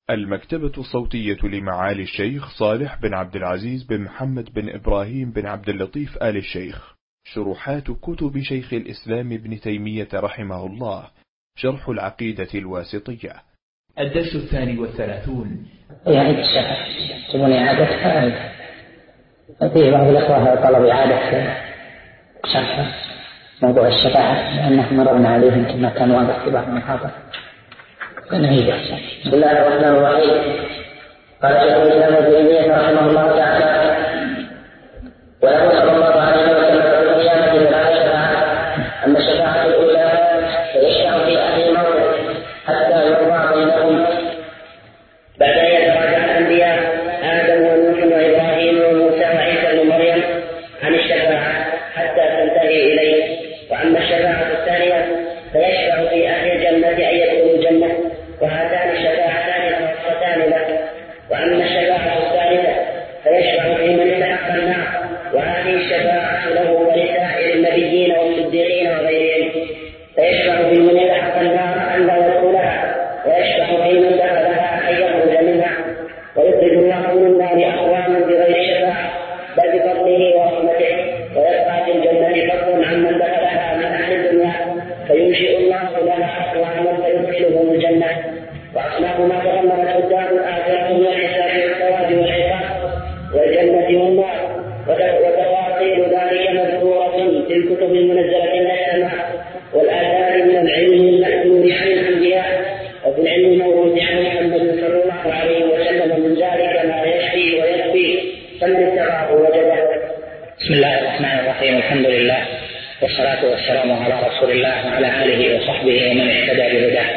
المكتبة الصوتية لمعالي الشيخ صالح بن عبد العزيز بن محمد بن إبراهيم بن عبد اللطيف آل الشيخ. شروحات كتب شيخ الإسلام ابن تيمية رحمه الله. شرح العقيدة الواسطية. الدرس 32. يعيد الشرح يكتبون إعادتها. في بعض الأخوة طلب إعادة شرح موضوع الشفاعة لأنه مررنا عليهم كما كان واضح في بعض المحاضر. فنعيد الشرح. بسم الله الرحمن الرحيم. قال شيخ الإسلام ابن تيمية رحمه الله تعالى: وله صلى الله عليه وسلم في القيامة ثلاث شفاعات. أما الشفاعة الأولى فيشفع في أهل الموت حتى يقضى بينهم بعد أن يتراجع الأنبياء آدم ونوح وإبراهيم وموسى وعيسى بن مريم عن الشفاعة حتى تنتهي إليه. وأما الشفاعة الثانية فيشفع في أهل الجنة أن يدخلوا الجنة، وهاتان الشفاعتان خاصتان له. وأما الشفاعة الثالثة فيشفع في من استحق النار، وهذه الشفاعة له ولسائر النبيين والصديقين وغيرهم. فيشفع في من استحق النار أن لا يدخلها، ويشفع في من دخلها أن يخرج منها. ويخرج الله من النار أقواما بغير شفاعة بل بفضله ورحمته، ويبقى في الجنة فضل عمن دخلها من أهل الدنيا، فينشئ الله لها أقواما فيدخلهم الجنة. وأصناف ما تضمنت الدار الآخرة من الحساب والثواب والعقاب والجنة والنار، وتفاصيل ذلك مذكورة في الكتب المنزلة من السماء والآثار من العلم المأثور عن الأنبياء، وفي العلم الموروث عن محمد صلى الله عليه وسلم من ذلك ما يشفي ويكفي، فمن اتبعه وجده. بسم الله الرحمن الرحيم. الحمد لله والصلاة والسلام على رسول الله وعلى آله وصحبه ومن اهتدى بهداه.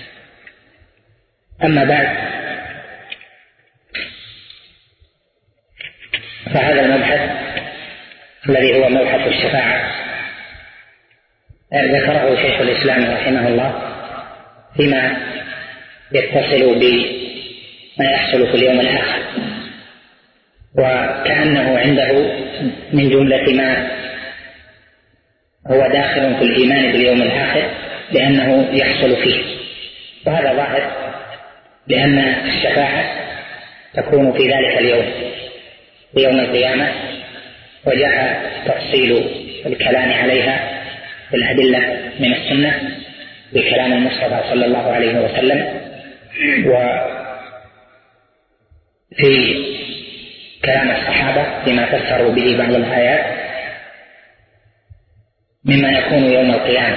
أما بعد، فهذا المبحث الذي هو مبحث الشفاعة ذكره شيخ الإسلام رحمه الله فيما يتصل بما يحصل في اليوم الآخر، وكأنه عنده من جملة ما هو داخل في الإيمان باليوم الآخر لأنه يحصل فيه. وهذا ظاهر لأن الشفاعة تكون في ذلك اليوم في يوم القيامة، وجاء تفصيل الكلام عليها بالأدلة من السنة بكلام المصطفى صلى الله عليه وسلم، وفي كلام الصحابة فيما فسروا به بعض الآيات مما يكون يوم القيامة.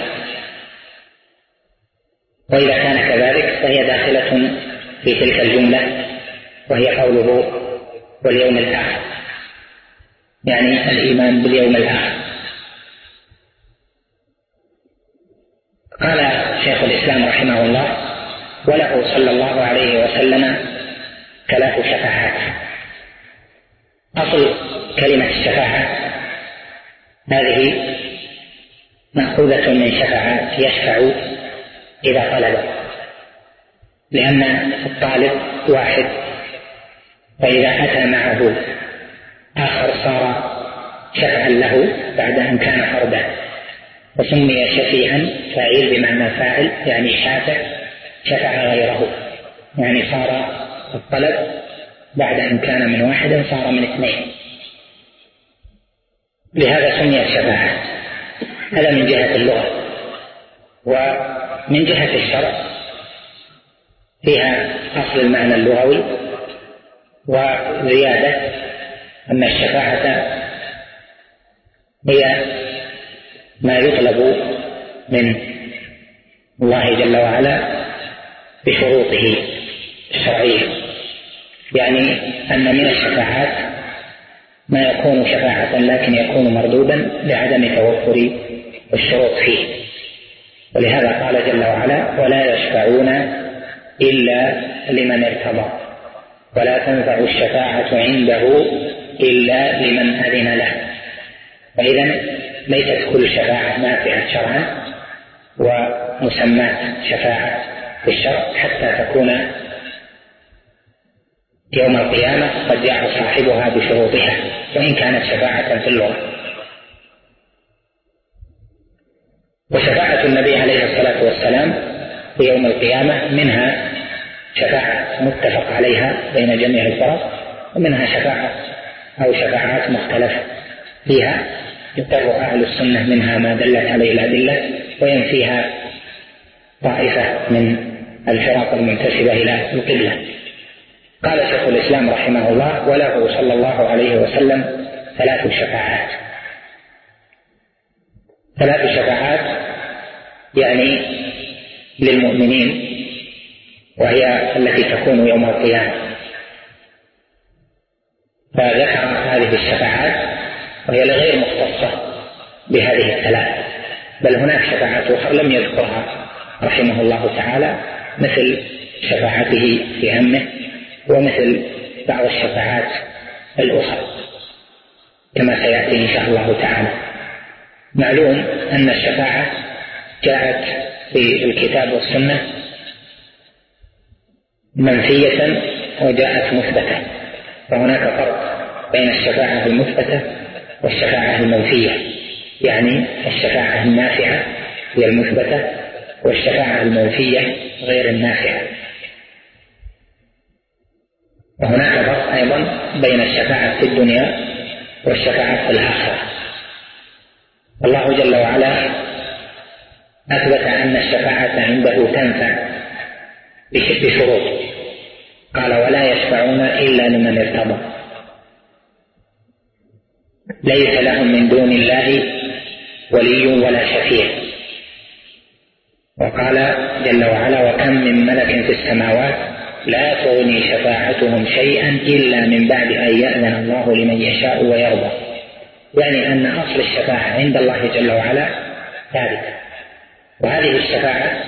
وإذا كان كذلك فهي داخلة في تلك الجملة، وهي قوله واليوم الآخر، يعني الإيمان باليوم الآخر. قال شيخ الإسلام رحمه الله: وله صلى الله عليه وسلم ثلاث شفاعات. أصل كلمة الشفاعة هذه مأخوذة من شفاعة يشفع إذا طلب، لأن الطالب واحد، فإذا أتى معه آخر صار شفعا له بعد أن كان فردا، وسمي شفيعا فاعل بمعنى فاعل، يعني شافع شفع غيره، يعني صار الطلب بعد أن كان من واحد صار من اثنين، لهذا سمي الشفاعة. هذا من جهة اللغة. ومن جهة الشرع فيها أصل المعنى اللغوي وزيادة أن الشفاعة هي ما يطلب من الله جل وعلا بشروطه الشرعية، يعني أن من الشفاعات ما يكون شفاعة لكن يكون مردودا لعدم توفر الشروط فيه. ولهذا قال جل وعلا: ولا يشفعون إلا لمن ارتضى ولا تنفع الشفاعة عنده إلا لمن أذن له. فإذا ليست كل شفاعة نافعة شرعا ومسمات شفاعة في الشرع حتى تكون يوم القيامة قد جاء صاحبها بشروطها، وإن كانت شفاعة في اللغة. وشفاعة النبي عليه الصلاة والسلام في يوم القيامة منها شفاعة متفق عليها بين جميع الفرق، ومنها شفاعة أو شفاعات مختلفة فيها يقر أهل السنة منها ما دلت عليه الأدلة، وينفيها طائفة من الفرق المنتسبة إلى القبلة. قال شيخ الإسلام رحمه الله: وله صلى الله عليه وسلم 3 شفاعات. 3 شفاعات يعني للمؤمنين، وهي التي تكون يوم القيامة. فذكر هذه الشفاعات وهي غير مختصة بهذه ال3، بل هناك شفاعات أخرى لم يذكرها رحمه الله تعالى، مثل شفاعته في همه، ومثل بعض الشفاعات الأخرى كما سيأتي إن شاء الله تعالى. معلوم أن الشفاعة جاءت في الكتاب والسنة منفية وجاءت مثبتة، فهناك فرق بين الشفاعة المثبتة والشفاعة المنفية، يعني الشفاعة النافعة هي المثبتة، والشفاعة المنفية غير النافعة. وهناك فرق أيضا بين الشفاعة في الدنيا والشفاعة في الآخرة. الله جل وعلا أثبت أن الشفاعة عنده تنفع بشروط، قال: ولا يشفعون إلا لمن ارتضى، ليس لهم من دون الله ولي ولا شفيع. وقال جل وعلا: وكم من ملك في السماوات لا تغني شفاعتهم شيئا إلا من بعد أن يأذن الله لمن يشاء ويرضى، يعني أن أصل الشفاعة عند الله جل وعلا ثابتة. وهذه الشفاعة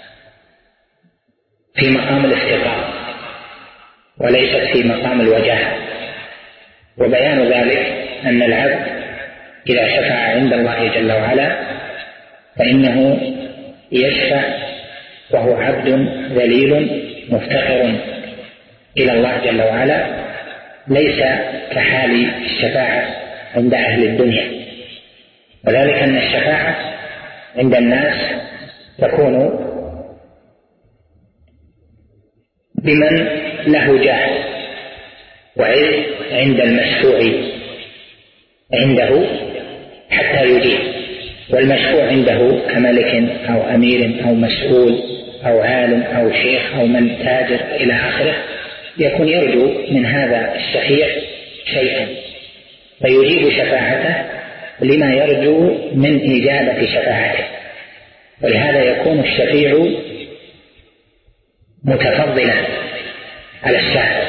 في مقام الافتقار وليست في مقام الوجاهة، وبيان ذلك أن العبد إذا شفع عند الله جل وعلا فإنه يشفع وهو عبد ذليل مفتقر إلى الله جل وعلا، ليس كحال الشفاعة عند أهل الدنيا. وذلك أن الشفاعة عند الناس تكون بمن له جاه وعز عند المشفوع عنده حتى يجيب، والمشفوع عنده كملك أو أمير أو مسؤول أو عالم أو شيخ أو من تاجر إلى آخره، يكون يرجو من هذا الشفيع شيئا فيجيب شفاعته لما يرجو من إجابة شفاعته، ولهذا يكون الشفيع متفضلا على الشافع.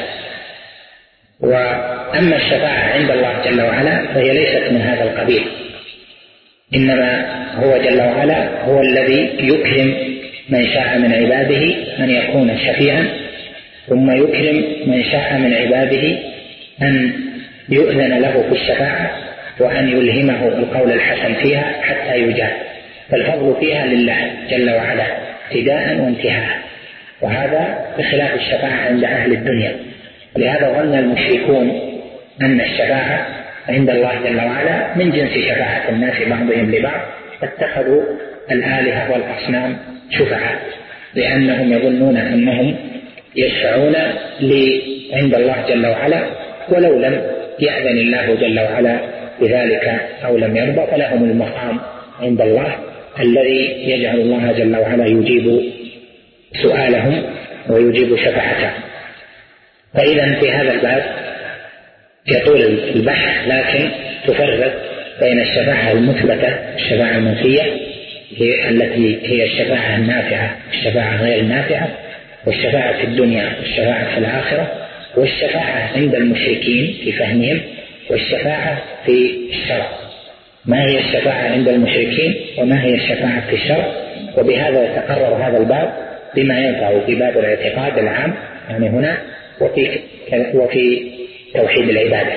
وأما الشفاعة عند الله جل وعلا فهي ليست من هذا القبيل، إنما هو جل وعلا هو الذي يكرم من شاء من عباده أن يكون شفيعا، ثم يكرم من شاء من عباده أن يؤذن له في الشفاعة وأن يلهمه القول الحسن فيها حتى يجاب، فالفضل فيها لله جل وعلا ابتداء وانتهاء، وهذا بخلاف الشفاعة عند أهل الدنيا. لهذا ظن المشركون أن الشفاعة عند الله جل وعلا من جنس شفاعة الناس بعضهم لبعض، فاتخذوا الآلهة والأصنام شفعاء، لأنهم يظنون أنهم يشفعون عند الله جل وعلا، ولو لم يأذن الله جل وعلا بذلك أو لم يرضى فلهم المقام عند الله الذي يجعل الله جل وعلا يجيب سؤالهم ويجيب شفاعتهم. فإذا في هذا الباب يطول البحث، لكن تفرق بين الشفاعة المثبتة والشفاعة المنفية التي هي الشفاعة النافعة والشفاعة غير النافعة، والشفاعة في الدنيا والشفاعة في الآخرة، والشفاعة عند المشركين في فهمهم، والشفاعة في الشرع. ما هي الشفاعة عند المشركين وما هي الشفاعة في الشرع؟ وبهذا يتقرر هذا الباب بما ينفع في باب الاعتقاد العام يعني هنا، وفي توحيد العبادة.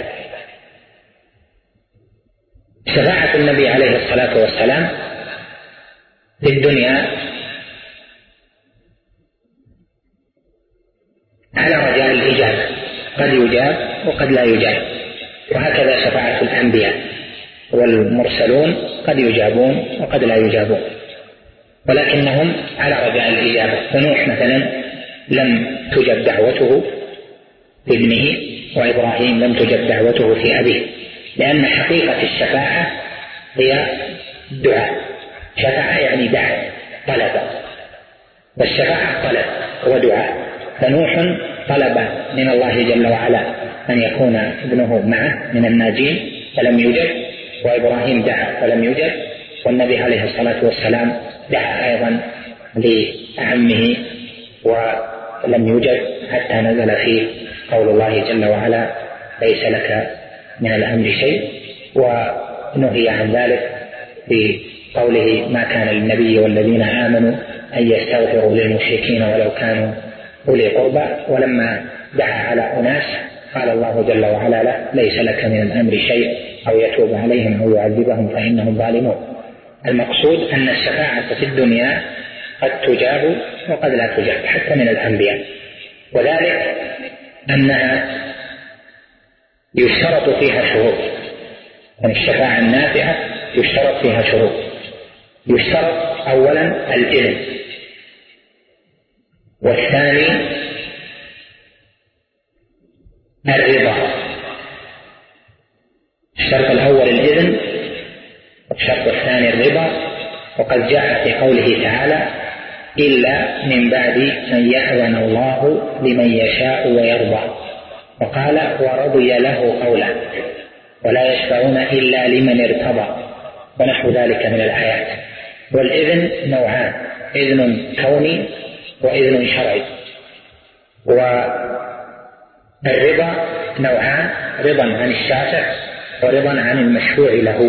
شفاعة النبي عليه الصلاة والسلام في الدنيا على رجاء الإجابة، قد يجاب وقد لا يجاب، وهكذا شفاعة الأنبياء والمرسلون قد يجابون وقد لا يجابون، ولكنهم على رجاء الإجابة. فنوح مثلا لم تجب دعوته في ابنه، وإبراهيم لم تجب دعوته في أبيه، لأن حقيقة الشفاعة هي دعاء. شفاعة يعني دعاء طلب، والشفاعة طلب ودعاء. فنوح طلب من الله جل وعلا أن يكون ابنه معه من الناجين فلم يجب، وإبراهيم دعا فلم يجب، والنبي عليه الصلاة والسلام دعا أيضا لعمه ولم يجب، حتى نزل فيه قول الله جل وعلا ليس لك من الأمر شيء، ونهي عن ذلك بقوله ما كان للنبي والذين آمنوا أن يستغفروا للمشركين ولو كانوا أولي قربى. ولما دعا على أناس قال الله جل وعلا له ليس لك من الأمر شيء أو يتوب عليهم أو يعذبهم فإنهم ظالمون. المقصود أن الشفاعة في الدنيا قد تجاب وقد لا تجاب حتى من الأنبياء، وذلك أنها يشترط فيها شروط. يعني الشفاعة النافعة يشترط فيها شروط. يشترط أولا الإذن، والثاني الرضا. الشرط الأول الإذن، والشرط الثاني الرضا. وقد جاء في قوله تعالى إلا من بعد أن يأذن الله لمن يشاء ويرضى، وقال ورضي له قولا ولا يشفعون إلا لمن ارتضى، ونحو ذلك من الآيات. والإذن نوعان، إذن كوني وإذن شرعي. والرضا نوعان، رضا عن الشافع ورضا عن المشفوع له.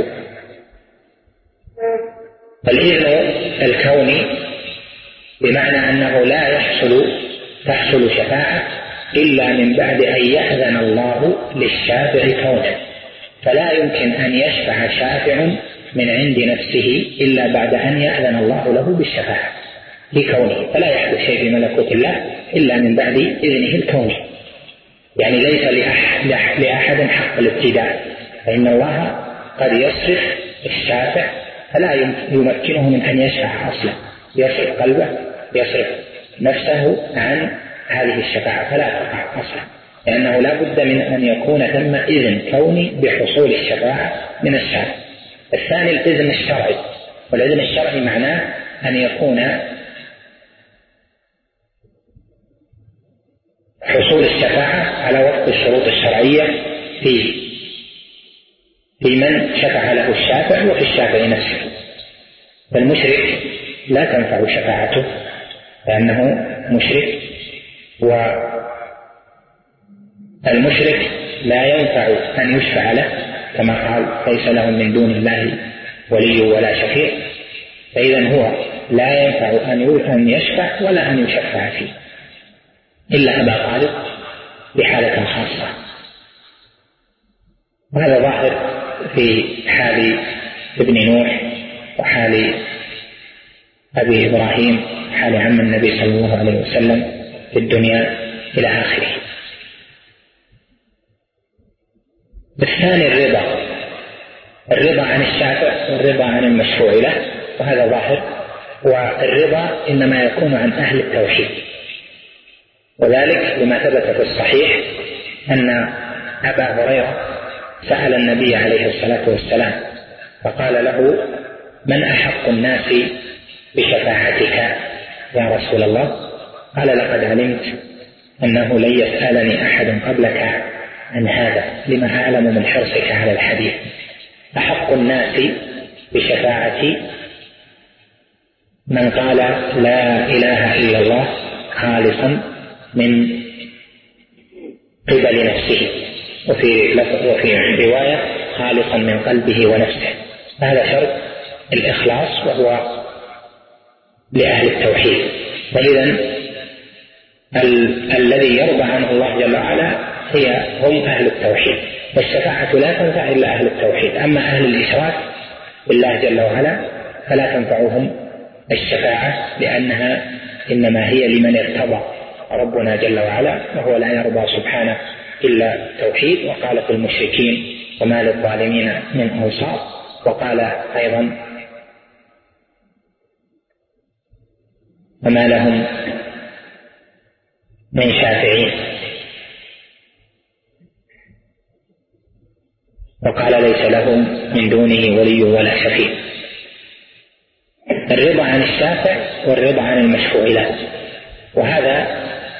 الإذن الكوني بمعنى أنه لا تحصل شفاعة إلا من بعد أن يأذن الله للشافع كونه، فلا يمكن أن يشفع شافع من عند نفسه إلا بعد أن يأذن الله له بالشفاعة لكونه، فلا يحدث شيء في ملكوت الله إلا من بعد إذنه الكوني. يعني ليس لأحد حق الابتداء، فإن الله قد يصرف الشافع فلا يمكنه من أن يشفع أصلا، يصرف قلبه يصرف نفسه عن هذه الشفاعة فلا تقع أصلا، لأنه لا بد من أن يكون ثم إذن كوني بحصول الشفاعة من الشافع. الثاني الإذن الشرعي، والإذن الشرعي معناه أن يكون حصول الشفاعة على وفق الشروط الشرعية في من شفع له الشافع وفي الشافع نفسه. فالمشرك لا تنفع شفاعته لأنه مشرك، والمشرك لا ينفع أن يشفع له، كما قال ليس لهم من دون الله ولي ولا شفيع، فإذا هو لا ينفع أن يشفع ولا أن يشفع فيه إلا أبا طالب بحالة خاصة. وهذا ظاهر في حال ابن نوح وحال أبي إبراهيم، حال عم النبي صلى الله عليه وسلم في الدنيا إلى آخره. الثاني الرضا عن الشافع والرضا عن المشفوع له، وهذا ظاهر. والرضا إنما يكون عن أهل التوحيد، وذلك لما ثبت في الصحيح أن أبا هريرة سأل النبي عليه الصلاة والسلام فقال له من أحق الناس بشفاعتك يا رسول الله؟ قال لقد علمت أنه لن يسألني أحد قبلك عن هذا لما أعلم من حرصك على الحديث. أحق الناس بشفاعتي من قال لا إله إلا الله خالصا من قبل نفسه، وفي رواية خالصا من قلبه ونفسه. هذا شرط الإخلاص وهو لأهل التوحيد. فإذا الذي يرضى عنه الله جل وعلا هم أهل التوحيد، والشفاعة لا تنفع إلا أهل التوحيد. أما أهل الإشراك بالله جل وعلا فلا تنفعهم الشفاعة، لأنها إنما هي لمن ارتضى ربنا جل وعلا، وهو لا يرضى سبحانه إلا التوحيد. وقال في المشركين وما للظالمين من أنصار. وقال أيضا وما لهم من شافعين، وقال ليس لهم من دونه ولي ولا شفيع. الرضا عن الشافع والرضا عن المشفوع له، وهذا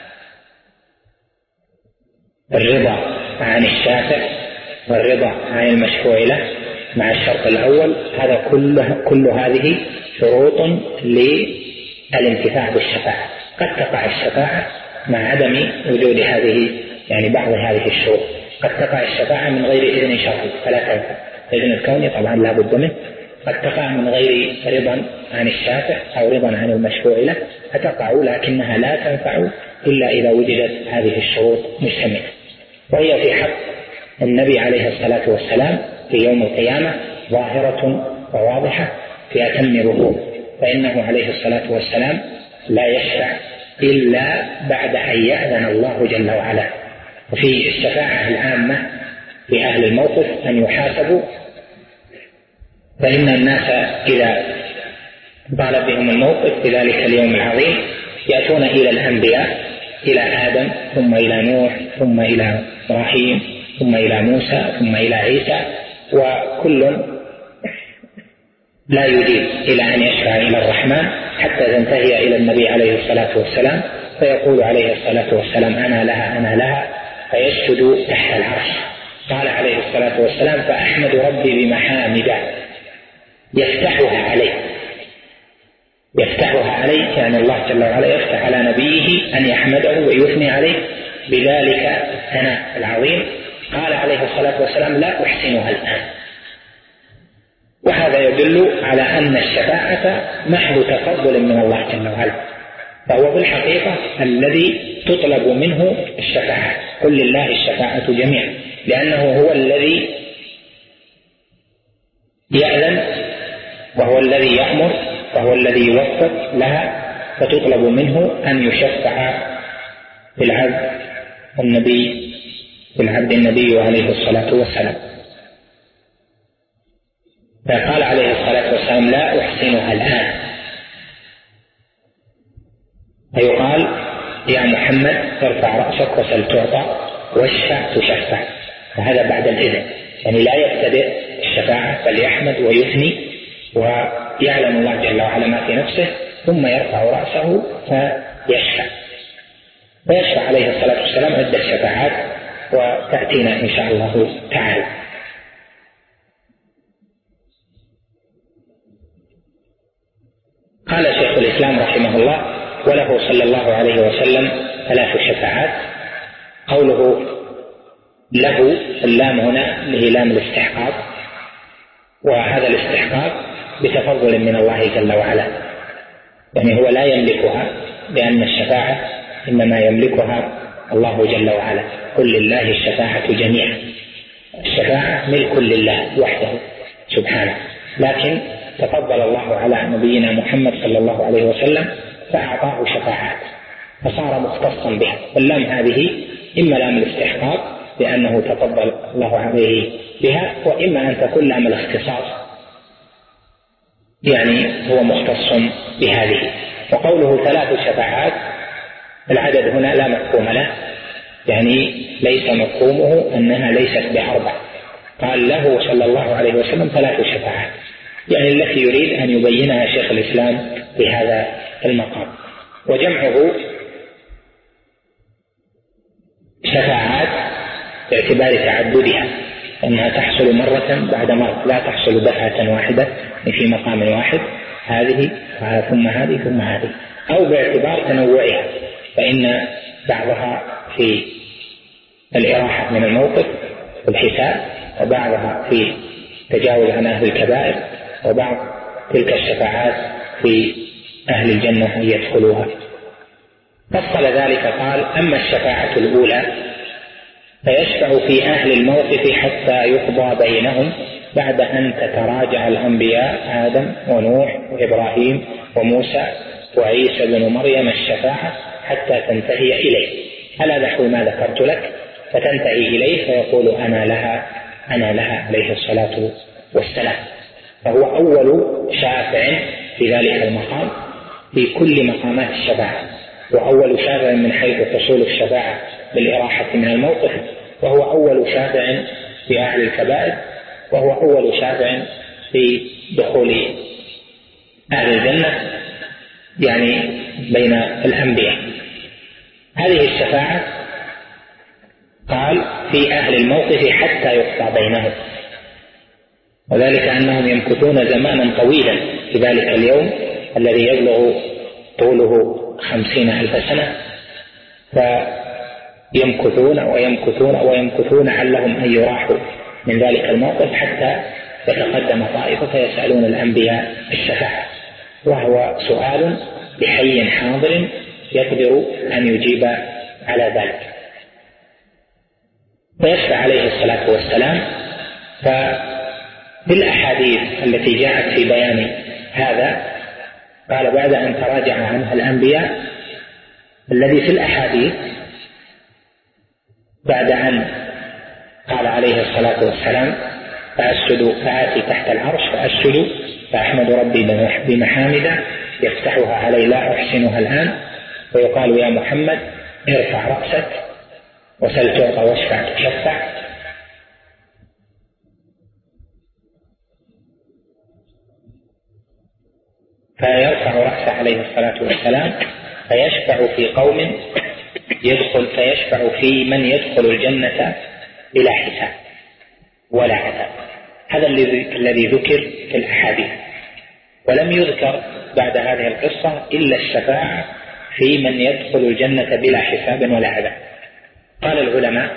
الرضا عن الشافع والرضا عن المشفوع له مع الشرط الأول، هذا كل هذه شروط للانتفاع بالشفاعة. قد تقع الشفاعة مع عدم وجود هذه، يعني بعض هذه الشروط. قد تقع الشفاعة من غير إذن شرعي فلا تنفع، إذن الكوني طبعا لا بد منه. قد تقع من غير رضا عن الشافع أو رضا عن المشفوع له فتقع، لكنها لا تنفع إلا إذا وجدت هذه الشروط مجتمعة. وهي في حق النبي عليه الصلاة والسلام في يوم القيامة ظاهرة وواضحة في أتم الوقوع، فإنه عليه الصلاة والسلام لا يشفع إلا بعد أن يأذن الله جل وعلا. وفي الشفاعة العامة في أهل الموقف أن يحاسبوا، فإن الناس إذا طال بهم الموقف في ذلك اليوم العظيم يأتون إلى الأنبياء، إلى آدم ثم إلى نوح ثم إلى إبراهيم ثم إلى موسى ثم إلى عيسى، وكل لا يجيب إلى أن يشفع إلى الرحمن حتى تنتهي إلى النبي عليه الصلاة والسلام، فيقول عليه الصلاة والسلام أنا لها أنا لها، فيسجد تحت العرش. قال عليه الصلاة والسلام فأحمد ربي بمحامد يفتحها عليه. يفتحها عليه يعني الله جل وعلا يفتح على نبيه أن يحمده ويثني عليه بذلك الثناء العظيم. قال عليه الصلاة والسلام لا أحسنها الآن. وهذا يدل على أن الشفاعة محض تفضل من الله جل وعلا، فهو في الحقيقة الذي تطلب منه الشفاعة. قل لله الشفاعة جميعا، لأنه هو الذي يأذن وهو الذي يأمر وهو الذي يوفق لها، فتطلب منه أن يشفع في العبد النبي عليه الصلاة والسلام. فقال عليه الصلاة والسلام لا أحسنها الآن، فيقال يا محمد ارفع رأسك وسل تعطى واشفع تشفع، فهذا بعد الإذن، يعني لا يبتدئ الشفاعة بل يحمد ويثني ويعلم الله جل وعلا ما في نفسه ثم يرفع رأسه فيشفع عليه الصلاة والسلام عدة شفاعات وتأتينا إن شاء الله تعالى. قال شيخ الإسلام رحمه الله وله صلى الله عليه وسلم 3 شفاعات. قوله له، اللام هنا لام الاستحقاق، وهذا الاستحقاق بتفضل من الله جل وعلا، يعني هو لا يملكها، لأن الشفاعة إنما يملكها الله جل وعلا. قل لله الشفاعة جميعا، الشفاعة ملك لله وحده سبحانه، لكن تفضل الله على نبينا محمد صلى الله عليه وسلم فأعطاه شفاعات فصار مختصا بها. اللام هذه إما لام الاستحقاق لأنه تفضل الله عليه بها، وإما أن تكون لام الاختصاص يعني هو مختص بهذه. وقوله 3 شفاعات العدد هنا لا مفهوم له، يعني ليس مفهومه أنها ليست ب4. قال له صلى الله عليه وسلم 3 شفاعات، يعني التي يريد أن يبينها شيخ الإسلام في هذا المقام. وجمعه شفاعات باعتبار تعددها، أنها تحصل مرة بعد مرة، لا تحصل دفعة واحدة في مقام واحد، هذه ثم هذه ثم هذه، أو باعتبار تنوعها، فإن بعضها في الإراحة من الموقف والحساب، وبعضها في تجاوز عن أهل الكبائر، وبعض تلك الشفاعات في أهل الجنة أن يدخلوها. فصل ذلك قال أما الشفاعة الأولى فيشفع في أهل الموقف حتى يقضى بينهم بعد أن تتراجع الأنبياء آدم ونوح وإبراهيم وموسى وعيسى بن مريم الشفاعة حتى تنتهي إليه، على نحو ما ذكرت لك، فتنتهي إليه فيقول أنا لها عليه الصلاة والسلام. فهو أول شافع في ذلك المقام في كل مقامات الشفاعة، وأول شافع من حيث حصول الشفاعة بالإراحة من الموقف، وهو أول شافع في أهل الكبائر، وهو أول شافع في دخول أهل الجنة يعني بين الأنبياء. هذه الشفاعة قال في أهل الموقف حتى يقطع بينهم، وذلك أنهم يمكثون زمانا طويلا في ذلك اليوم الذي يبلغ طوله 50,000 سنة، فيمكثون ويمكثون ويمكثون علهم أن يراحوا من ذلك الموقف حتى يتقدم طائفة فيسألون الأنبياء الشفاعة، وهو سؤال بحي حاضر يقدر أن يجيب على ذلك. فيشفع عليه الصلاة والسلام. ففي الأحاديث التي جاءت في بيان هذا قال بعد أن تراجع عنها الأنبياء الذي في الأحاديث بعد أن قال عليه الصلاة والسلام فأسجد فآتي تحت العرش فأسجد فأحمد ربي بمحامد يفتحها علي لا أحسنها الآن، ويقال يا محمد ارفع رأسك وسل تعطى واشفع تشفع. فيرفع رأسه عليه الصلاة والسلام فيشفع في قوم فيشفع في من يدخل الجنة بلا حساب ولا عذاب. هذا الذي ذكر في الأحاديث، ولم يذكر بعد هذه القصة إلا الشفاعة في من يدخل الجنة بلا حساب ولا عذاب. قال العلماء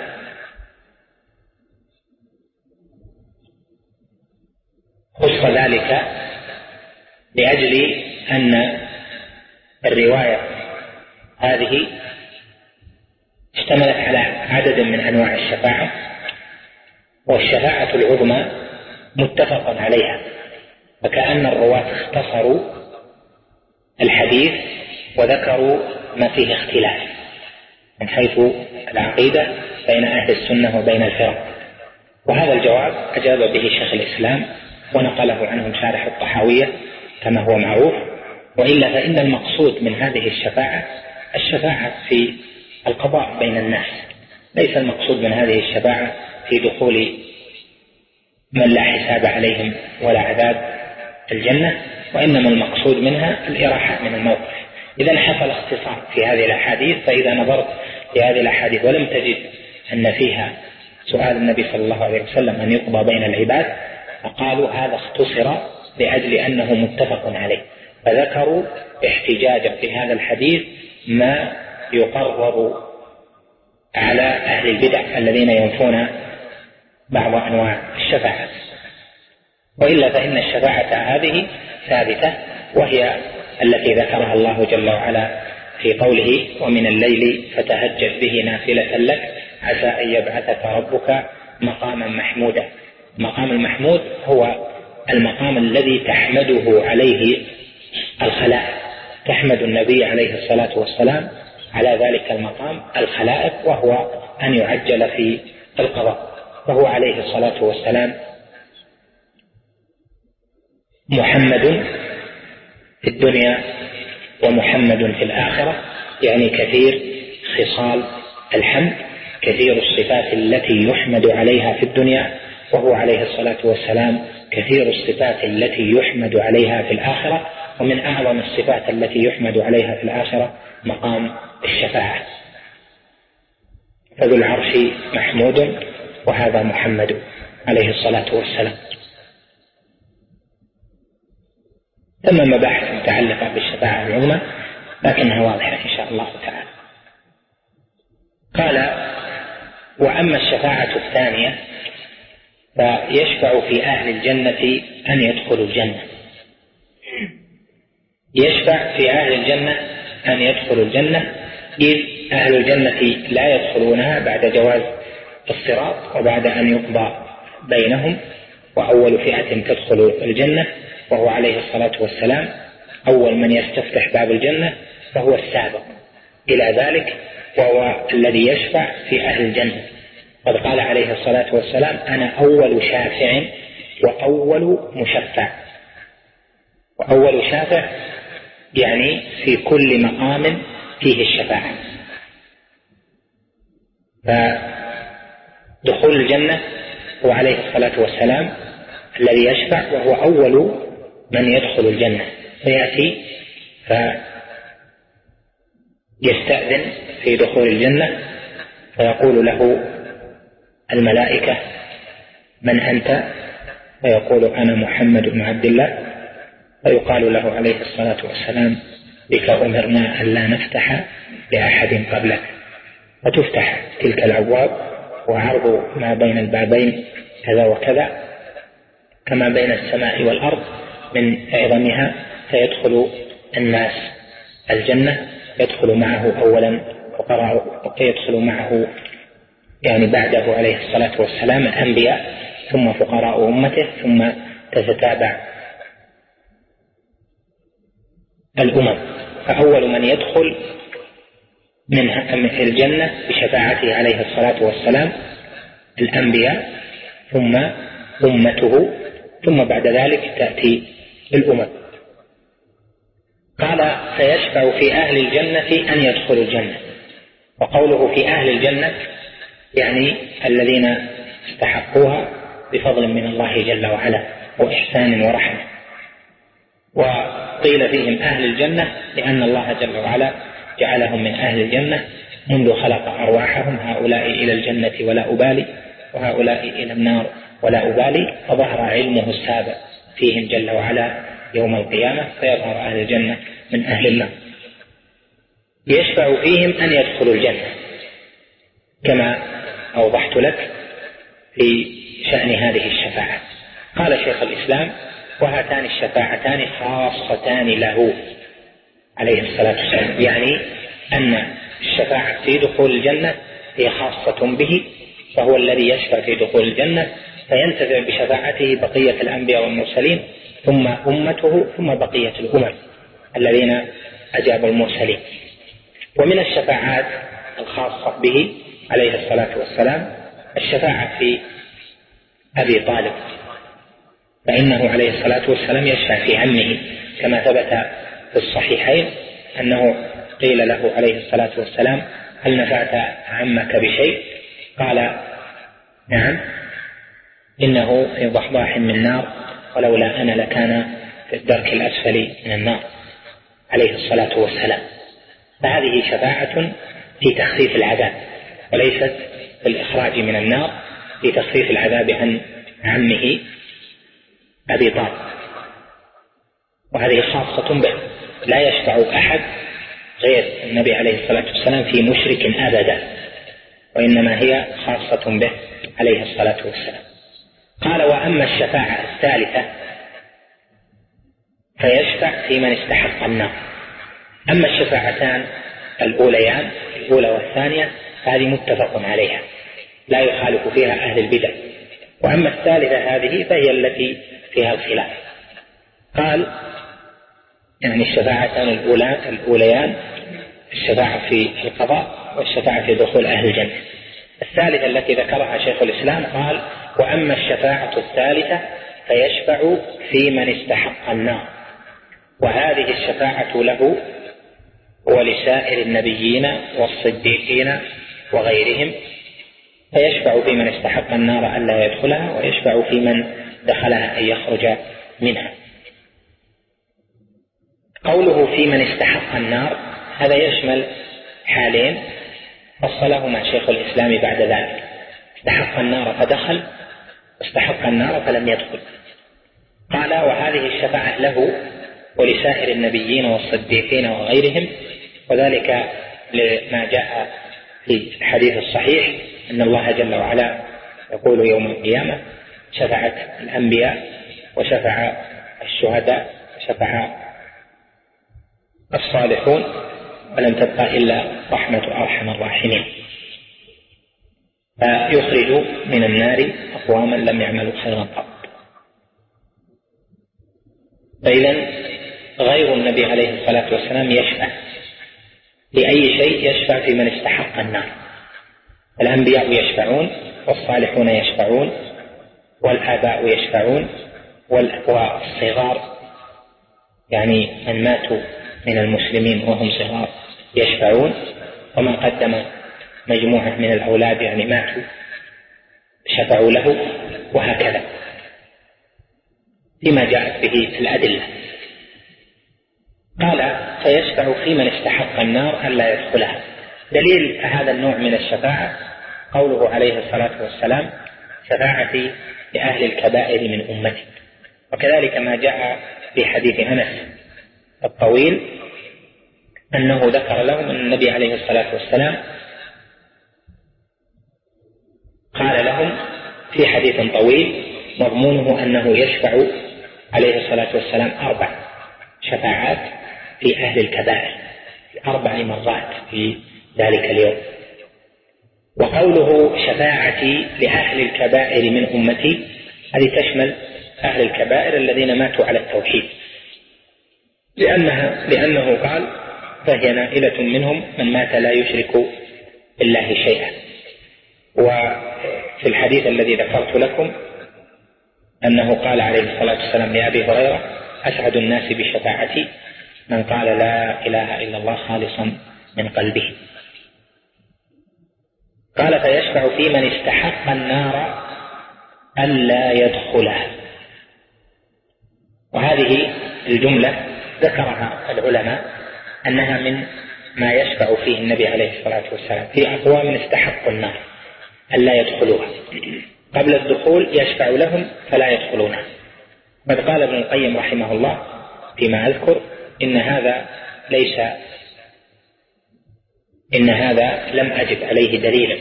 خص ذلك لأجل أن الرواية هذه اشتملت على عدد من أنواع الشفاعة، والشفاعة العظمى متفق عليها، فكأن الرواة اختصروا الحديث وذكروا ما فيه اختلاف من حيث العقيدة بين أهل السنة وبين الفرق. وهذا الجواب أجاب به شيخ الإسلام ونقله عنهم شارح الطحاوية كما هو معروف. وإلا فإن المقصود من هذه الشفاعة في القضاء بين الناس، ليس المقصود من هذه الشفاعة في دخول من لا حساب عليهم ولا عذاب الجنة، وإنما المقصود منها الإراحة من الموقف. إذا حصل اختصار في هذه الأحاديث، فإذا نظرت في هذه الأحاديث ولم تجد أن فيها سؤال النبي صلى الله عليه وسلم أن يقضى بين العباد، فقالوا هذا اختصر لأجل أنه متفق عليه، فذكروا احتجاجا في هذا الحديث ما يقرر على أهل البدع الذين ينفون بعض أنواع الشفاعة. وإلا فإن الشفاعة هذه ثابتة، وهي التي ذكرها الله جل وعلا في قوله ومن الليل فتهجد به نافلة لك عسى أن يبعثك ربك مقاما محمودا. المقام المحمود هو المقام الذي تحمده عليه الخلائق، تحمد النبي عليه الصلاة والسلام على ذلك المقام الخلائق، وهو أن يعجل في القضاء. فهو عليه الصلاة والسلام محمد في الدنيا ومحمد في الآخرة، يعني كثير خصال الحمد، كثير الصفات التي يحمد عليها في الدنيا، وهو عليه الصلاة والسلام كثير الصفات التي يحمد عليها في الآخرة. ومن أعظم الصفات التي يحمد عليها في الآخرة مقام الشفاعة. فذو العرش محمود وهذا محمد عليه الصلاة والسلام. ثم مباحث متعلقة بالشفاعة العظمى لكنها واضحة إن شاء الله تعالى. قال وأما الشفاعة الثانية فيشفع في أهل الجنة أن يدخلوا الجنة. يشفع في أهل الجنة أن يدخلوا الجنة، إذ أهل الجنة لا يدخلونها بعد جواز الصراط وبعد أن يقضى بينهم، وأول فئة تدخل الجنة وهو عليه الصلاة والسلام أول من يستفتح باب الجنة، فهو السابق إلى ذلك، وهو الذي يشفع في أهل الجنة. قد قال عليه الصلاة والسلام أنا أول شافع وأول مشفع. وأول شافع يعني في كل مقام فيه الشفاعة. فدخول الجنة هو عليه الصلاة والسلام الذي يشفع، وهو أول من يدخل الجنة، فيأتي فيستأذن في دخول الجنة، فيقول له الملائكة: من أنت؟ فيقول: أنا محمد بن عبد الله. فيقال له عليه الصلاة والسلام: بك أمرنا أن لا نفتح لأحد قبلك. فتفتح تلك الأبواب، وعرض ما بين البابين كذا وكذا، كما بين السماء والأرض من عظمها، فيدخل الناس الجنة. يدخل معه أولا فقراء، يدخل معه يعني بعده عليه الصلاة والسلام الأنبياء، ثم فقراء أمته، ثم تتتابع الأمم. فأول من يدخل من الجنة بشفاعته عليه الصلاة والسلام الأنبياء، ثم أمته، ثم بعد ذلك تأتي الأمم. قال: فيشفع في أهل الجنة أن يدخلوا الجنة. وقوله في أهل الجنة يعني الذين استحقوها بفضل من الله جل وعلا وإحسان ورحمة. وقيل فيهم أهل الجنة لأن الله جل وعلا جعلهم من أهل الجنة منذ خلق أرواحهم، هؤلاء إلى الجنة ولا أبالي، وهؤلاء إلى النار ولا أبالي. فظهر علمه السابق فيهم جل وعلا يوم القيامة، فيظهر أهل الجنة من أهل النار. يشفع فيهم أن يدخلوا الجنة كما أوضحت لك في شأن هذه الشفاعة. قال شيخ الإسلام: وهاتان الشفاعتان خاصتان له عليه الصلاة والسلام، يعني أن الشفاعة في دخول الجنة هي خاصة به، فهو الذي يشفع في دخول الجنة، فينتفع بشفاعته بقية الأنبياء والمرسلين، ثم أمته، ثم بقية الأمم الذين أجابوا المرسلين. ومن الشفاعات الخاصة به عليه الصلاة والسلام الشفاعة في أبي طالب، فإنه عليه الصلاة والسلام يشفع في عمه، كما ثبت في الصحيحين أنه قيل له عليه الصلاة والسلام: هل نفعت عمك بشيء؟ قال: نعم، إنه في ضحضاح من نار، ولولا أنا لكان في الدرك الأسفل من النار عليه الصلاة والسلام. فهذه شفاعة في تخفيف العذاب، وليست في الإخراج من النار، في تخفيف العذاب عن عمه أبي طالب، وهذه خاصة به. لا يشفع أحد غير النبي عليه الصلاة والسلام في مشرك أبدا، وإنما هي خاصة به عليه الصلاة والسلام. قال: وأما الشفاعة الثالثة فيشفع في من استحق النار. أما الشفاعتان الأوليان، الأولى والثانية، هذه متفق عليها لا يخالف فيها أهل البدع. وأما الثالثة هذه فهي التي فيها الخلاف. قال: يعني الشفاعتان الأوليان الشفاعة في القضاء والشفاعة في دخول أهل الجنة. الثالثة التي ذكرها شيخ الإسلام قال: وأما الشفاعة الثالثة فيشفع في من استحق النار، وهذه الشفاعة له ولسائر النبيين والصديقين وغيرهم، فيشفع في من استحق النار ألا يدخلها، ويشفع في من دخلها أن يخرج منها. قوله في من استحق النار هذا يشمل حالين فصلهما شيخ الإسلام بعد ذلك: استحق النار فدخل، واستحق النار فلم يدخل. قال: وهذه الشفاعة له ولسائر النبيين والصديقين وغيرهم، وذلك لما جاء في الحديث الصحيح أن الله جل وعلا يقول يوم القيامة: شفعت الأنبياء وشفع الشهداء وشفع الصالحون، ولم تبقى إلا رحمة أرحم الراحمين. فيخرج من النار أقواما لم يعملوا خيرا قط. فإذا غير النبي عليه الصلاة والسلام يشفع لأي شيء، يشفع في من استحق النار. الأنبياء يشفعون، والصالحون يشفعون، والآباء يشفعون، والصغار يعني من ماتوا من المسلمين وهم صغار يشفعون، ومن قدم مجموعة من الأولاد يعني ماتوا شفعوا له، وهكذا فيما جاءت به الأدلة. قال فيشفع في من استحق النار ألا يدخلها. دليل هذا النوع من الشفاعة قوله عليه الصلاة والسلام: شفاعتي لأهل الكبائر من أمتي. وكذلك ما جاء في حديث أنس الطويل أنه ذكر لهم أن النبي عليه الصلاة والسلام قال لهم في حديث طويل مضمونه أنه يشفع عليه الصلاة والسلام 4 شفاعات في أهل الكبائر 4 مرات في ذلك اليوم. وقوله شفاعتي لأهل الكبائر من أمتي هذه تشمل أهل الكبائر الذين ماتوا على التوحيد، لأنه قال: فهي نائلة منهم من مات لا يشرك بالله شيئا. وفي الحديث الذي ذكرت لكم أنه قال عليه الصلاة والسلام لأبي هريرة: أسعد الناس بشفاعتي من قال لا إله إلا الله خالصا من قلبه. قال فيشفع في من استحق النار ألا يدخلها. وهذه الجملة ذكرها العلماء أنها من ما يشفع فيه النبي عليه الصلاة والسلام في أقوام استحقوا النار ألا يدخلوها، قبل الدخول يشفع لهم فلا يدخلونها. قد قال ابن القيم رحمه الله فيما أذكر: إن هذا لم أجد عليه دليلا.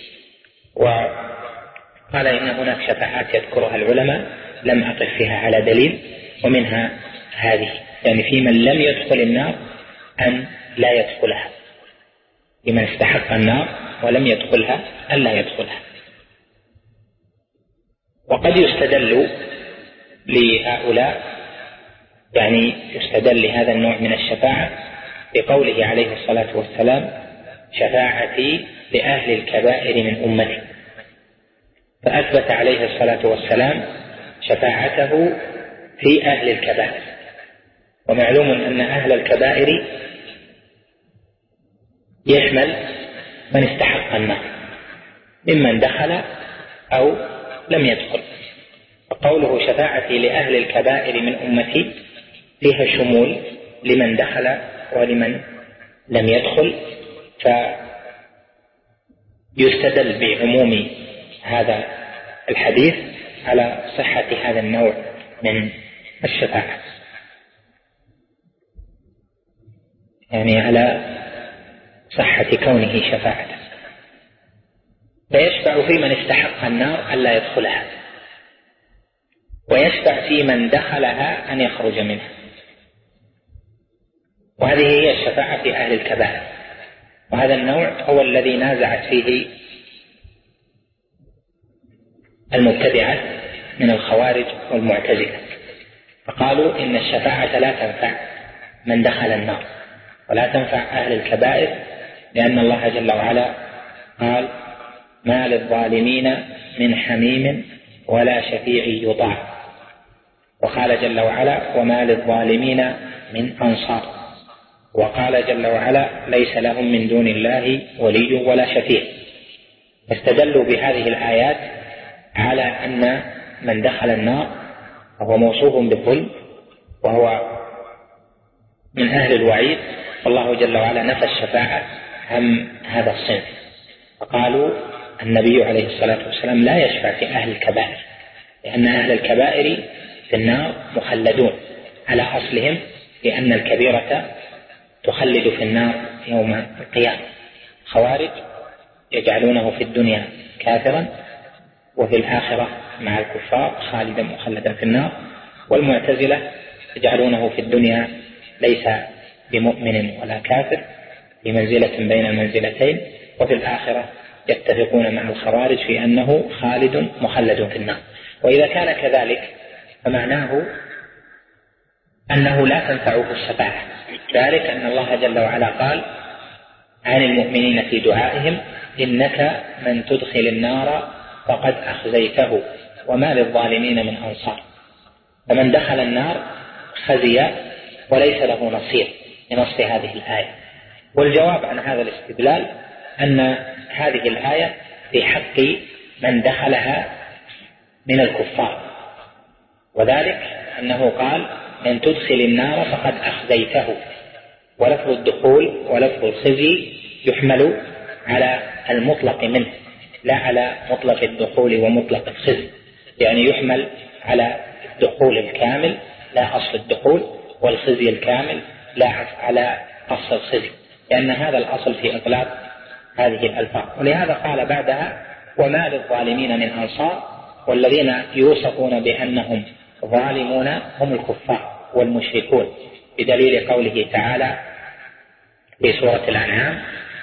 وقال إن هناك شفاعات يذكرها العلماء لم أقف فيها على دليل، ومنها هذه، يعني في من لم يدخل النار أن لا يدخلها، لمن استحق النار ولم يدخلها أن لا يدخلها. وقد يستدل لهؤلاء، يعني يستدل لهذا النوع من الشفاعة بقوله عليه الصلاة والسلام: شفاعتي لأهل الكبائر من أمتي. فأثبت عليه الصلاة والسلام شفاعته في أهل الكبائر. ومعلوم أن أهل الكبائر يشمل من استحق النار ممن دخل أو لم يدخل. فقوله شفاعتي لأهل الكبائر من أمتي فيها شمول لمن دخل ولمن لم يدخل، فيستدل بعموم هذا الحديث على صحة هذا النوع من الشفاعة، يعني على صحة كونه شفاعة. فيشفع في من استحق النار ألا يدخلها، ويشفع في من دخلها أن يخرج منها. وهذه هي الشفاعة في أهل الكبائر. وهذا النوع هو الذي نازعت فيه المبتدعة من الخوارج والمعتزلة، فقالوا إن الشفاعة لا تنفع من دخل النار ولا تنفع أهل الكبائر، لأن الله جل وعلا قال: ما للظالمين من حميم ولا شفيع يطاع. وقال جل وعلا: وما للظالمين من أنصار. وقال جل وعلا: ليس لهم من دون الله ولي ولا شفيع. فاستدلوا بهذه الآيات على أن من دخل النار وهو موصوف بالظلم وهو من أهل الوعيد، والله جل وعلا نفى الشفاعة عن هذا الصنف. فقالوا النبي عليه الصلاة والسلام لا يشفع في أهل الكبائر، لأن أهل الكبائر في النار مخلدون على أصلهم، لأن الكبيرة تخلد في النار يوم القيامة. خوارج يجعلونه في الدنيا كافرا وفي الآخرة مع الكفار خالدا مخلدا في النار، والمعتزلة يجعلونه في الدنيا ليس بمؤمن ولا كافر، في منزلة بين المنزلتين، وفي الآخرة يتفقون مع الخوارج في أنه خالد مخلد في النار. وإذا كان كذلك فمعناه أنه لا تنفعه الشفاعة، ذلك أن الله جل وعلا قال عن المؤمنين في دعائهم: إنك من تدخل النار فقد أخزيته وما للظالمين من أنصار. فمن دخل النار خزي وليس له نصير لنص هذه الآية، والجواب عن هذا الاستدلال أن هذه الآية في حق من دخلها من الكفار، وذلك أنه قال من تدخل النار فقد أخزيته، ولفظ الدخول ولفظ الخزي يحمل على المطلق منه لا على مطلق الدخول ومطلق الخزي، يعني يحمل على الدخول الكامل لا أصل الدخول، والخزي الكامل لا على أصل الخزي، لأن هذا الأصل في إطلاق هذه الألفاظ. ولهذا قال بعدها وما للظالمين من أنصار، والذين يوصفون بأنهم ظالمون هم الكفار والمشركون، بدليل قوله تعالى في سورة الأنعام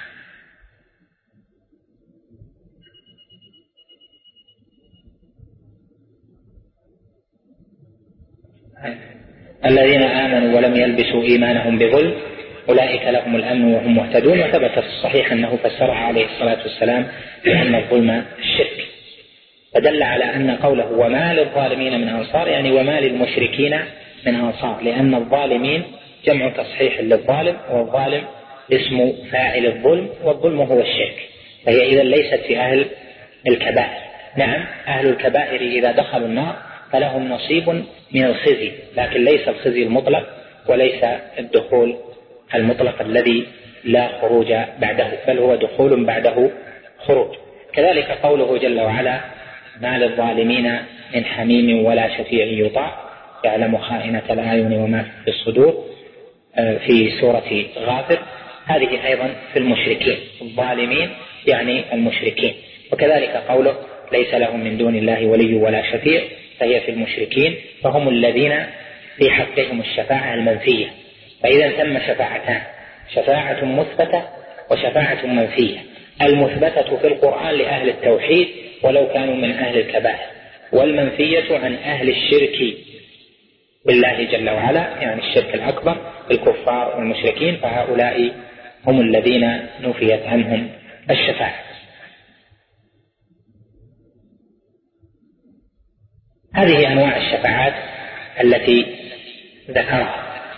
الذين آمنوا ولم يلبسوا إيمانهم بظلم أولئك لهم الأمن وهم مهتدون. وثبت في الصحيح أنه فسرها عليه الصلاة والسلام بأن الظلم الشرك، فدل على أن قوله وما للظالمين من أنصار يعني وما للمشركين من أنصار، لأن الظالمين جمع تصحيح للظالم، والظالم اسم فاعل الظلم، والظلم هو الشرك، فهي إذا ليست في أهل الكبائر. نعم أهل الكبائر إذا دخلوا النار فلهم نصيب من الخزي، لكن ليس الخزي المطلق وليس الدخول المطلق الذي لا خروج بعده، بل هو دخول بعده خروج. كذلك قوله جل وعلا ما للظالمين من حميم ولا شفيع يطاع يعلم خائنة الأعين وما في الصدور في سورة غافر، هذه أيضا في المشركين، الظالمين يعني المشركين. وكذلك قوله ليس لهم من دون الله ولي ولا شفيع، فهي في المشركين، فهم الذين في حقهم الشفاعة المنفية. فإذا ثم شفاعتان، شفاعة مثبتة وشفاعة منفية. المثبتة في القرآن لأهل التوحيد ولو كانوا من أهل الكبائر، والمنفية عن أهل الشرك بالله جل وعلا يعني الشرك الأكبر الكفار والمشركين، فهؤلاء هم الذين نفيت عنهم الشفاعة. هذه أنواع الشفاعات التي ذكرها.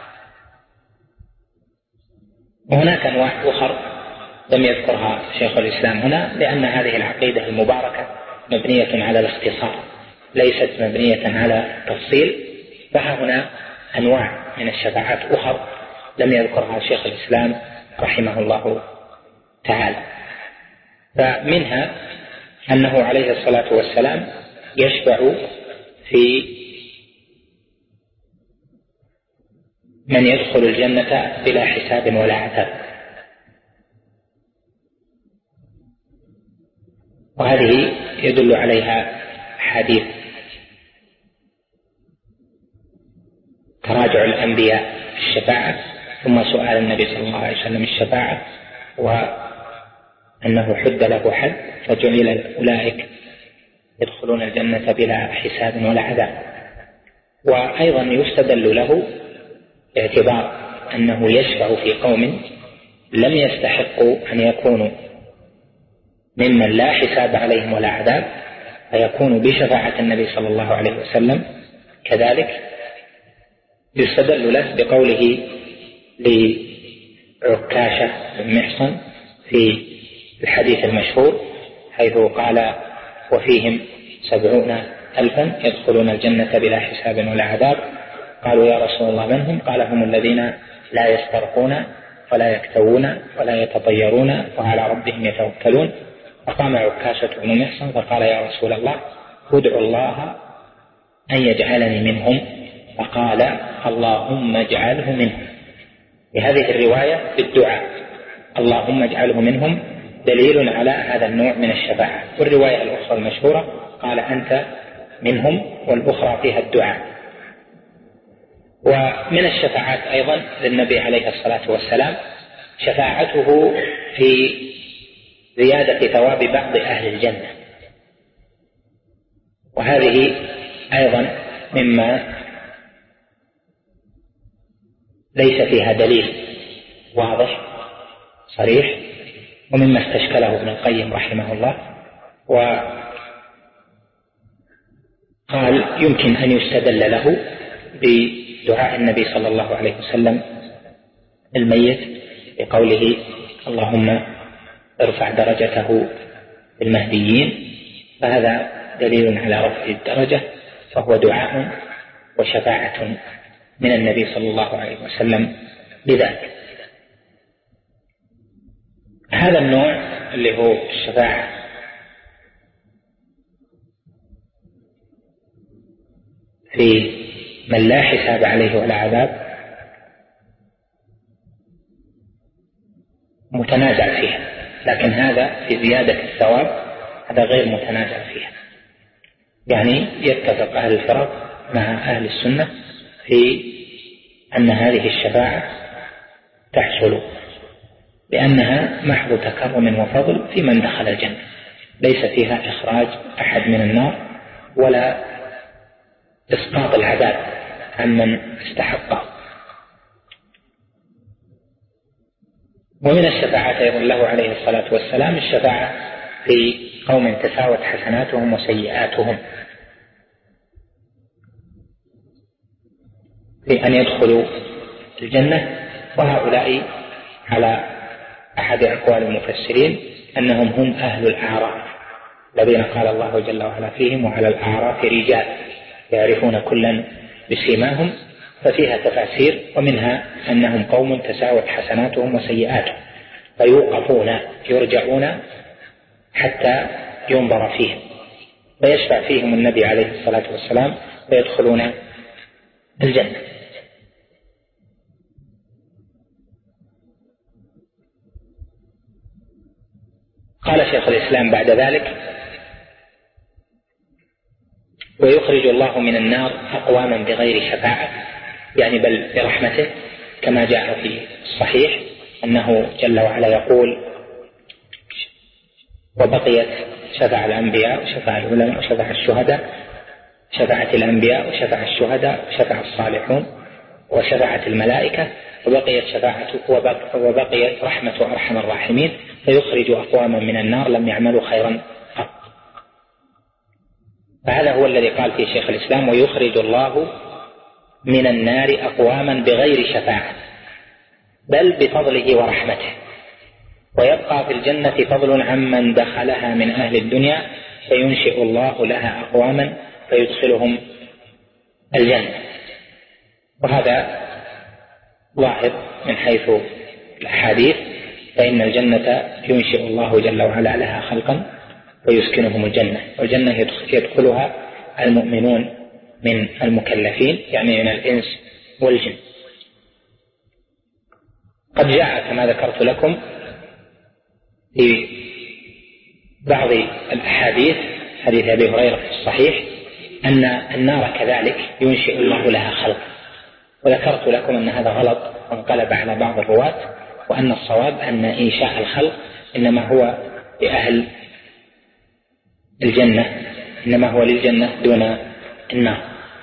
وهناك أنواع أخرى لم يذكرها شيخ الإسلام هنا، لأن هذه العقيدة المباركة مبنية على الاختصار ليست مبنية على التفصيل، فهنا أنواع من الشفاعات أخرى لم يذكرها شيخ الإسلام رحمه الله تعالى. فمنها أنه عليه الصلاة والسلام يشفع في من يدخل الجنة بلا حساب ولا عذاب، وهذه يدل عليها حديث تراجع الأنبياء الشفاعة ثم سؤال النبي صلى الله عليه وسلم الشفاعة، وأنه حد له حد فجعل أولئك يدخلون الجنة بلا حساب ولا عذاب. وأيضا يستدل له باعتبار أنه يشفع في قوم لم يستحقوا أن يكونوا ممن لا حساب عليهم ولا عذاب، فيكون بشفاعة النبي صلى الله عليه وسلم. كذلك يستدل له بقوله لعكاشة بن محصن في الحديث المشهور حيث قال وفيهم 70,000 يدخلون الجنة بلا حساب ولا عذاب، قالوا يا رسول الله من هم؟ قال هم الذين لا يسترقون ولا يكتوون ولا يتطيرون وعلى ربهم يتوكلون. فقام عكاشة بن محصن فقال يا رسول الله ادعو الله أن يجعلني منهم، فقال اللهم اجعله منهم. بهذه الرواية بالدعاء اللهم اجعله منهم دليل على هذا النوع من الشفاعة. والرواية الأخرى المشهورة قال أنت منهم، والأخرى فيها الدعاء. ومن الشفاعات أيضا للنبي عليه الصلاة والسلام شفاعته في زيادة ثواب بعض أهل الجنة، وهذه أيضا مما ليس فيها دليل واضح صريح، ومما استشكله ابن القيم رحمه الله، وقال يمكن أن يستدل له بدعاء النبي صلى الله عليه وسلم الميت بقوله اللهم ارفع درجته بالمهديين، فهذا دليل على رفع الدرجة، فهو دعاء وشفاعة من النبي صلى الله عليه وسلم بذلك. هذا النوع اللي هو الشفاعة في من لا حساب عليه ولا عذاب متنازع فيها، لكن هذا في زيادة الثواب هذا غير متنازع فيها. يعني يتفق أهل الفرق مع أهل السنة في أن هذه الشفاعة تحصل، لأنها محض تكرم وفضل في من دخل الجنة، ليس فيها إخراج أحد من النار ولا إسقاط العذاب عمن استحقه. ومن الشفاعات أيضا له عليه الصلاة والسلام الشفاعة في قوم تساوت حسناتهم وسيئاتهم، لأن يدخلوا الجنة، وهؤلاء على أحد أقوال المفسرين أنهم هم أهل الأعراف الذين قال الله جل وعلا فيهم وعلى الأعراف رجال يعرفون كلا بسيماهم، ففيها تفاسير، ومنها أنهم قوم تساوت حسناتهم وسيئاتهم فيوقفون يرجعون حتى ينظر فيهم، فيشفع فيهم النبي عليه الصلاة والسلام فيدخلون الجنة. قال شيخ الإسلام بعد ذلك ويخرج الله من النار أقواما بغير شفاعة، يعني بل برحمته، كما جاء في الصحيح أنه جل وعلا يقول وبقيت شفع الأنبياء وشفع العلماء وشفع الشهداء، شفعت الأنبياء وشفع الشهداء وشفع الصالحون وشفعت الملائكة وبقيت رحمة أرحم الراحمين، فيخرج أقواما من النار لم يعملوا خيرا قط. فهذا هو الذي قال فيه شيخ الإسلام ويخرج الله من النار أقواما بغير شفاعة بل بفضله ورحمته، ويبقى في الجنة فضل عمن دخلها من أهل الدنيا فينشئ الله لها أقواما فيدخلهم الجنة. وهذا ظاهر من حيث الأحاديث، فإن الجنة ينشئ الله جل وعلا لها خلقا ويسكنهم الجنة، والجنة يدخلها المؤمنون من المكلفين، يعني من الإنس والجن. قد جاء كما ذكرت لكم في بعض الأحاديث حديث أبي هريرة في الصحيح أن النار كذلك ينشئ الله لها خلق، وذكرت لكم أن هذا غلط وانقلب على بعض الرواة، وأن الصواب أن إنشاء الخلق إنما هو لأهل الجنة، إنما هو للجنة دون النار.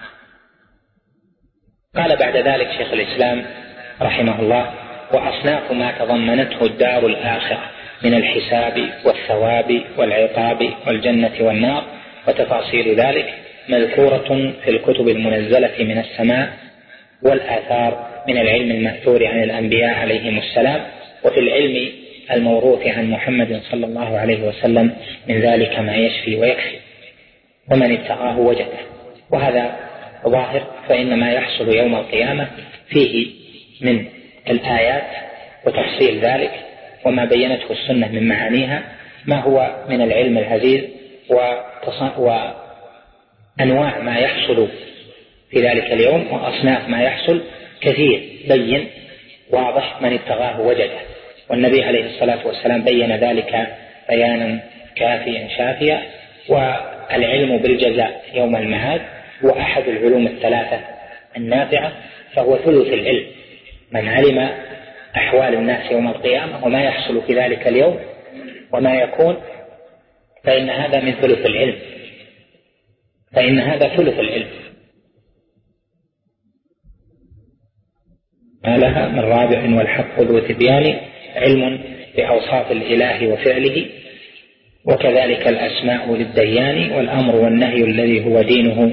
قال بعد ذلك شيخ الإسلام رحمه الله وأصناف ما تضمنته الدار الآخرة من الحساب والثواب والعقاب والجنة والنار وتفاصيل ذلك مذكورة في الكتب المنزلة من السماء والآثار من العلم المأثور عن الأنبياء عليهم السلام، وفي العلم الموروث عن محمد صلى الله عليه وسلم من ذلك ما يشفي ويكفي، ومن ابتغاه وجده. وهذا ظاهر، فإن ما يحصل يوم القيامة فيه من الآيات وتفصيل ذلك وما بينته السنة من معانيها ما هو من العلم العزيز، وأنواع ما يحصل في ذلك اليوم وأصناف ما يحصل كثير بين واضح من ابتغاه وجده، والنبي عليه الصلاة والسلام بين ذلك بيانا كافيا شافيا. والعلم بالجزاء يوم المعاد وأحد العلوم الثلاثة النافعة، فهو ثلث العلم. من علم أحوال الناس يوم القيامة وما يحصل في ذلك اليوم وما يكون فإن هذا من ثلث العلم، فإن هذا ثلث العلم. ما لها من رابع والحق ذو تبيان علم بأوصاف الإله وفعله، وكذلك الأسماء للديان والأمر والنهي الذي هو دينه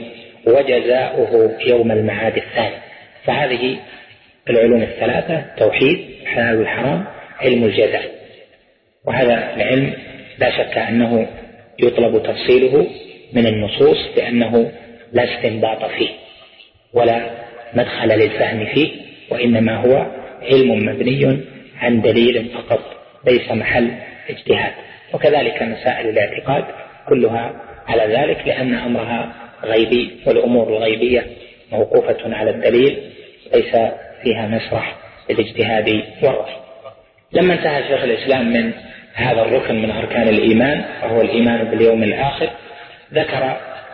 وجزاؤه يوم المعاد الثاني. فهذه العلوم الثلاثة توحيد الحلال والحرام علم الجزاء، وهذا العلم لا شك أنه يطلب تفصيله من النصوص، لأنه لا استنباط فيه ولا مدخل للفهم فيه، وإنما هو علم مبني عن دليل فقط، ليس محل اجتهاد. وكذلك مسائل الاعتقاد كلها على ذلك، لأن أمرها غيبي، والأمور الغيبية موقوفة على الدليل، ليس فيها مسرح للاجتهاد والرأي. لما انتهى شيخ الإسلام من هذا الركن من أركان الإيمان، وهو الإيمان باليوم الآخر، ذكر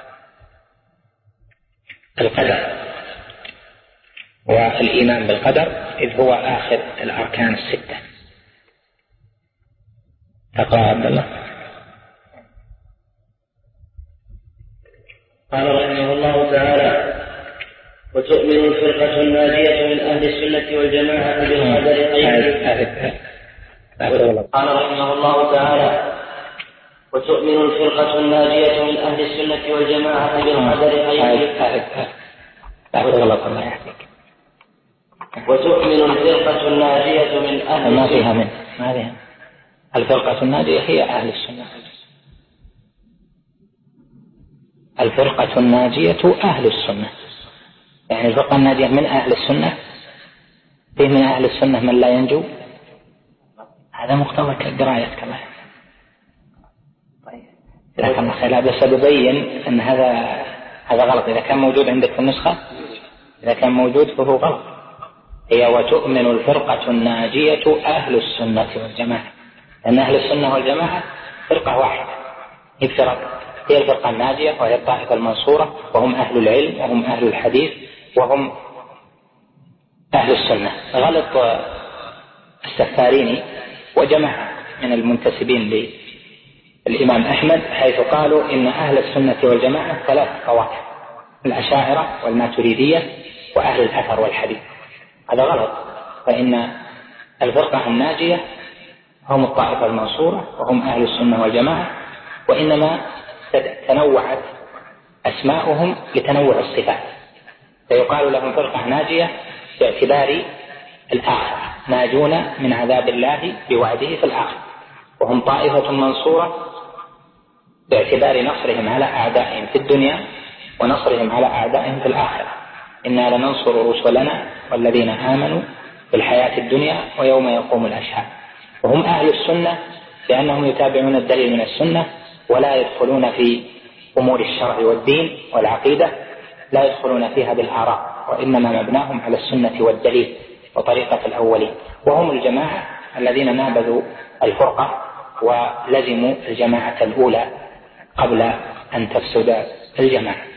القدر والإيمان بالقدر، إذ هو آخر الأركان الستة. تقرأ عبد الله. قال رحمه الله تعالى: وتؤمن الفرقة الناجية من أهل السنة والجماعة بالقدر خيره. قال رحمه الله تعالى: وتؤمن الفرقة الناجية من أهل السنة والجماعة بالقدر خيره. وتؤمن الفرقة الناجية من أهل ما فيها من ما فيها. الفرقة الناجية هي أهل السنة. الفرقة الناجية أهل السنة، يعني الفرقة الناجية من أهل السنة. فيه من أهل السنة من لا ينجو، هذا مقتضى القراية كمان. طيب لكن خلال بس ببين أن هذا غلط. إذا كان موجود عندك في النسخة، إذا كان موجود فهو غلط. هي وتؤمن الفرقة الناجية أهل السنة والجماعة، لأن أهل السنة والجماعة فرقة واحدة، هي الفرقة الناجية، وهي الطائفة المنصورة، وهم أهل العلم، وهم أهل الحديث، وهم أهل السنة. غلط السفاريني وجماعة من المنتسبين للإمام أحمد، حيث قالوا إن أهل السنة والجماعة 3 طوائف: الأشاعرة والماتريدية وأهل الأثر والحديث. هذا غلط، فإن الفرقة الناجية هم الطائفة المنصورة، وهم أهل السنة والجماعة، وإنما تنوعت أسماؤهم لتنوع الصفات، فيقال لهم فرقة ناجية باعتبار الآخر، ناجون من عذاب الله بوعده في الآخر، وهم طائفة منصورة باعتبار نصرهم على أعدائهم في الدنيا ونصرهم على أعدائهم في الآخرة. إنا لننصر رسلنا والذين آمنوا في الحياة الدنيا ويوم يقوم الأشهاد. وهم أهل السنة لأنهم يتابعون الدليل من السنة، ولا يدخلون في أمور الشرع والدين والعقيدة، لا يدخلون فيها بالآراء، وإنما مبناهم على السنة والدليل وطريقة الأولين. وهم الجماعة الذين نابذوا الفرقة ولزموا الجماعة الأولى قبل أن تفسد الجماعة.